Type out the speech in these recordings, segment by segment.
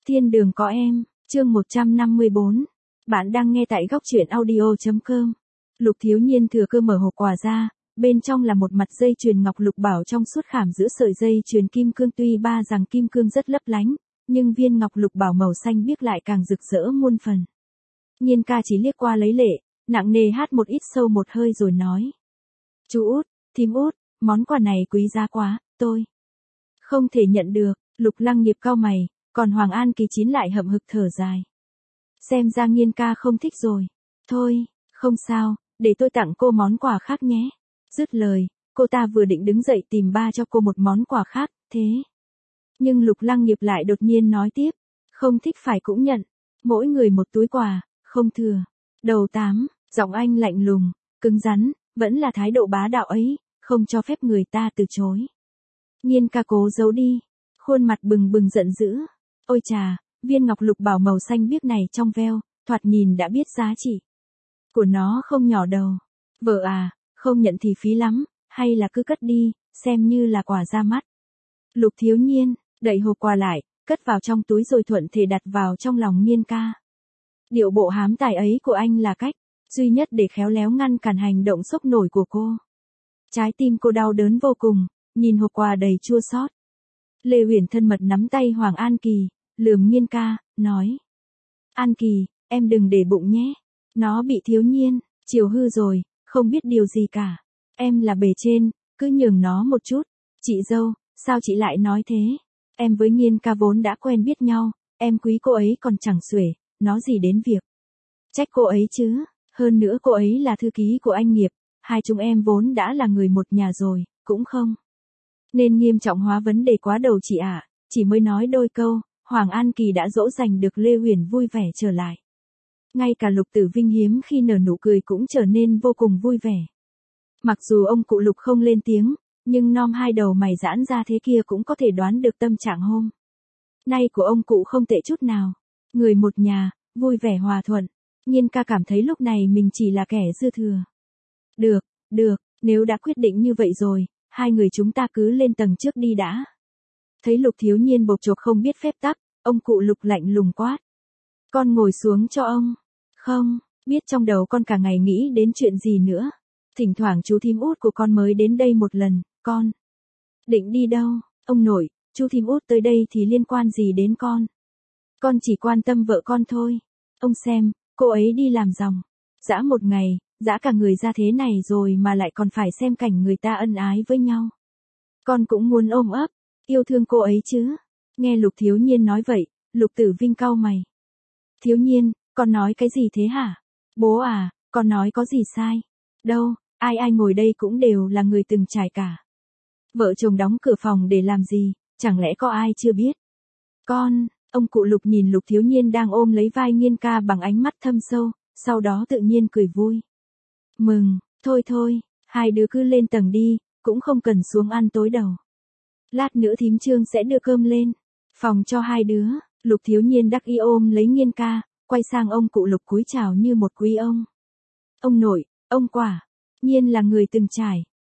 Thiên đường có em, chương 154. Bạn đang nghe tại góc truyện audio.com. Lục Thiếu Nhiên thừa cơ mở hộp quà ra, bên trong là một mặt dây chuyền ngọc lục bảo trong suốt khảm giữa sợi dây chuyền kim cương, tuy ba rằng kim cương rất lấp lánh, nhưng viên ngọc lục bảo màu xanh biếc lại càng rực rỡ muôn phần. Nhiên ca chỉ liếc qua lấy lệ, nặng nề hát một ít sâu một hơi rồi nói: "Chú út, thím út, món quà này quý giá quá, tôi không thể nhận được." Lục Lăng Nghiệp cau mày, còn Hoàng An Kỳ Chín lại hậm hực thở dài. Xem ra Nhiên ca không thích rồi. Thôi, không sao, để tôi tặng cô món quà khác nhé. Dứt lời, cô ta vừa định đứng dậy tìm ba cho cô một món quà khác, thế. Nhưng Lục Lăng Nghiệp lại đột nhiên nói tiếp, không thích phải cũng nhận, mỗi người một túi quà, không thừa. Đầu 8, giọng anh lạnh lùng, cứng rắn, vẫn là thái độ bá đạo ấy, không cho phép người ta từ chối. Nhiên ca cố giấu đi, khuôn mặt bừng bừng giận dữ. Ôi chà, viên ngọc lục bảo màu xanh biếc này trong veo, thoạt nhìn đã biết giá trị của nó không nhỏ đâu. Vợ à, không nhận thì phí lắm, hay là cứ cất đi, xem như là quà ra mắt. Lục Thiếu Nhiên, đậy hộp quà lại, cất vào trong túi rồi thuận thể đặt vào trong lòng Nhiên ca. Điệu bộ hám tài ấy của anh là cách duy nhất để khéo léo ngăn cản hành động sốc nổi của cô. Trái tim cô đau đớn vô cùng, nhìn hộp quà đầy chua xót. Lê Huyền thân mật nắm tay Hoàng An Kỳ, lườm Nhiên ca, nói: An Kỳ, em đừng để bụng nhé. Nó bị Thiếu Nhiên chiều hư rồi, không biết điều gì cả. Em là bề trên, cứ nhường nó một chút. Chị dâu, sao chị lại nói thế? Em với Nhiên ca vốn đã quen biết nhau, em quý cô ấy còn chẳng xuể, nói gì đến việc trách cô ấy chứ. Hơn nữa cô ấy là thư ký của anh Nghiệp, hai chúng em vốn đã là người một nhà rồi, cũng không nên nghiêm trọng hóa vấn đề quá đầu chị ạ. Chỉ mới nói đôi câu, Hoàng An Kỳ đã dỗ dành được Lê Huyền vui vẻ trở lại. Ngay cả Lục Tử Vinh hiếm khi nở nụ cười cũng trở nên vô cùng vui vẻ. Mặc dù ông cụ Lục không lên tiếng, nhưng nom hai đầu mày giãn ra thế kia cũng có thể đoán được tâm trạng hôm nay của ông cụ không tệ chút nào. Người một nhà, vui vẻ hòa thuận. Nhiên ca cảm thấy lúc này mình chỉ là kẻ dư thừa. Được, nếu đã quyết định như vậy rồi, hai người chúng ta cứ lên tầng trước đi đã. Thấy Lục Thiếu Nhiên bộc chộp không biết phép tắc, ông cụ Lục lạnh lùng quát: Con ngồi xuống cho ông. Không, biết trong đầu con cả ngày nghĩ đến chuyện gì nữa. Thỉnh thoảng chú thím út của con mới đến đây một lần, con định đi đâu? Ông nội, chú thím út tới đây thì liên quan gì đến con? Con chỉ quan tâm vợ con thôi. Ông xem, cô ấy đi làm ròng rã một ngày, dã cả người ra thế này rồi mà lại còn phải xem cảnh người ta ân ái với nhau. Con cũng muốn ôm ấp, yêu thương cô ấy chứ. Nghe Lục Thiếu Nhiên nói vậy, Lục Tử Vinh cau mày. Thiếu Nhiên, con nói cái gì thế hả? Bố à, con nói có gì sai? Đâu, ai ngồi đây cũng đều là người từng trải cả. Vợ chồng đóng cửa phòng để làm gì, chẳng lẽ có ai chưa biết? Ông cụ Lục nhìn Lục Thiếu Nhiên đang ôm lấy vai Nhiên ca bằng ánh mắt thâm sâu, sau đó tự nhiên cười vui. Mừng, thôi, hai đứa cứ lên tầng đi, cũng không cần xuống ăn tối đâu. Lát nữa thím Trương sẽ đưa cơm lên phòng cho hai đứa. Lục Thiếu Nhiên đắc ý ôm lấy Nhiên ca, quay sang ông cụ Lục cúi chào như một quý ông. Ông nội, ông quả nhiên là người từng trải.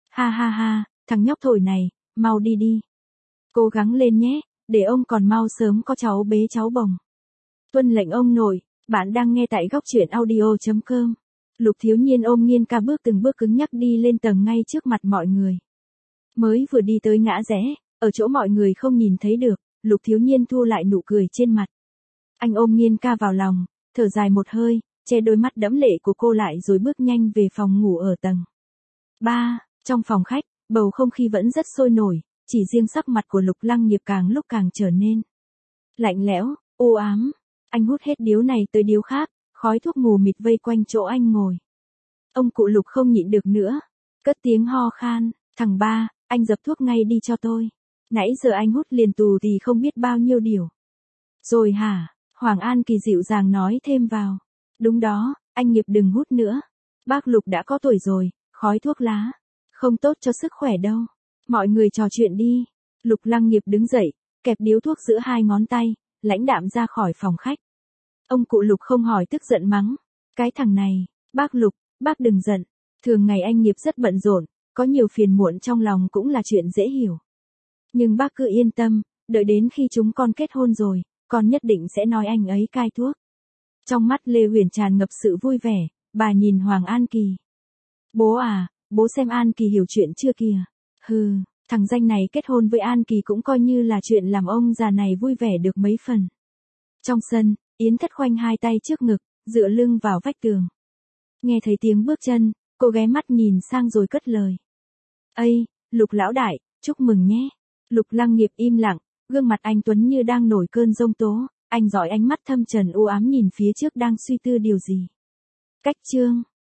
Ha, thằng nhóc thổi này, mau đi. Cố gắng lên nhé, để ông còn mau sớm có cháu bế cháu bồng. Tuân lệnh ông nội. Bạn đang nghe tại góc truyện audio.com. Lục Thiếu Nhiên ôm Nhiên ca từng bước cứng nhắc đi lên tầng ngay trước mặt mọi người. Mới vừa đi tới ngã rẽ, ở chỗ mọi người không nhìn thấy được, Lục Thiếu Nhiên thu lại nụ cười trên mặt. Anh ôm Nhiên ca vào lòng, thở dài một hơi, che đôi mắt đẫm lệ của cô lại rồi bước nhanh về phòng ngủ ở tầng 3. Trong phòng khách, bầu không khí vẫn rất sôi nổi, chỉ riêng sắc mặt của Lục Lăng Nghiệp càng lúc càng trở nên lạnh lẽo, u ám. Anh hút hết điếu này tới điếu khác, khói thuốc mù mịt vây quanh chỗ anh ngồi. Ông cụ Lục không nhịn được nữa, cất tiếng ho khan. Thằng Ba, anh dập thuốc ngay đi cho tôi. Nãy giờ anh hút liền tù thì không biết bao nhiêu điều rồi hả? Hoàng An Kỳ dịu dàng nói thêm vào. Đúng đó, anh Nghiệp đừng hút nữa. Bác Lục đã có tuổi rồi, khói thuốc lá không tốt cho sức khỏe đâu. Mọi người trò chuyện đi. Lục Lăng Nghiệp đứng dậy, kẹp điếu thuốc giữa hai ngón tay, lãnh đạm ra khỏi phòng khách. Ông cụ Lục không hỏi tức giận mắng. Cái thằng này, bác Lục, bác đừng giận. Thường ngày anh Nghiệp rất bận rộn, có nhiều phiền muộn trong lòng cũng là chuyện dễ hiểu. Nhưng bác cứ yên tâm, đợi đến khi chúng con kết hôn rồi, con nhất định sẽ nói anh ấy cai thuốc. Trong mắt Lê Huyền tràn ngập sự vui vẻ, bà nhìn Hoàng An Kỳ. Bố à, bố xem An Kỳ hiểu chuyện chưa kìa. Hừ, thằng danh này kết hôn với An Kỳ cũng coi như là chuyện làm ông già này vui vẻ được mấy phần. Trong sân, Yến Thất khoanh hai tay trước ngực, dựa lưng vào vách tường. Nghe thấy tiếng bước chân, cô ghé mắt nhìn sang rồi cất lời. Ây, Lục lão đại, chúc mừng nhé. Lục Lăng Nghiệp im lặng, gương mặt anh tuấn như đang nổi cơn giông tố, anh dõi ánh mắt thâm trầm u ám nhìn phía trước đang suy tư điều gì. Cách chương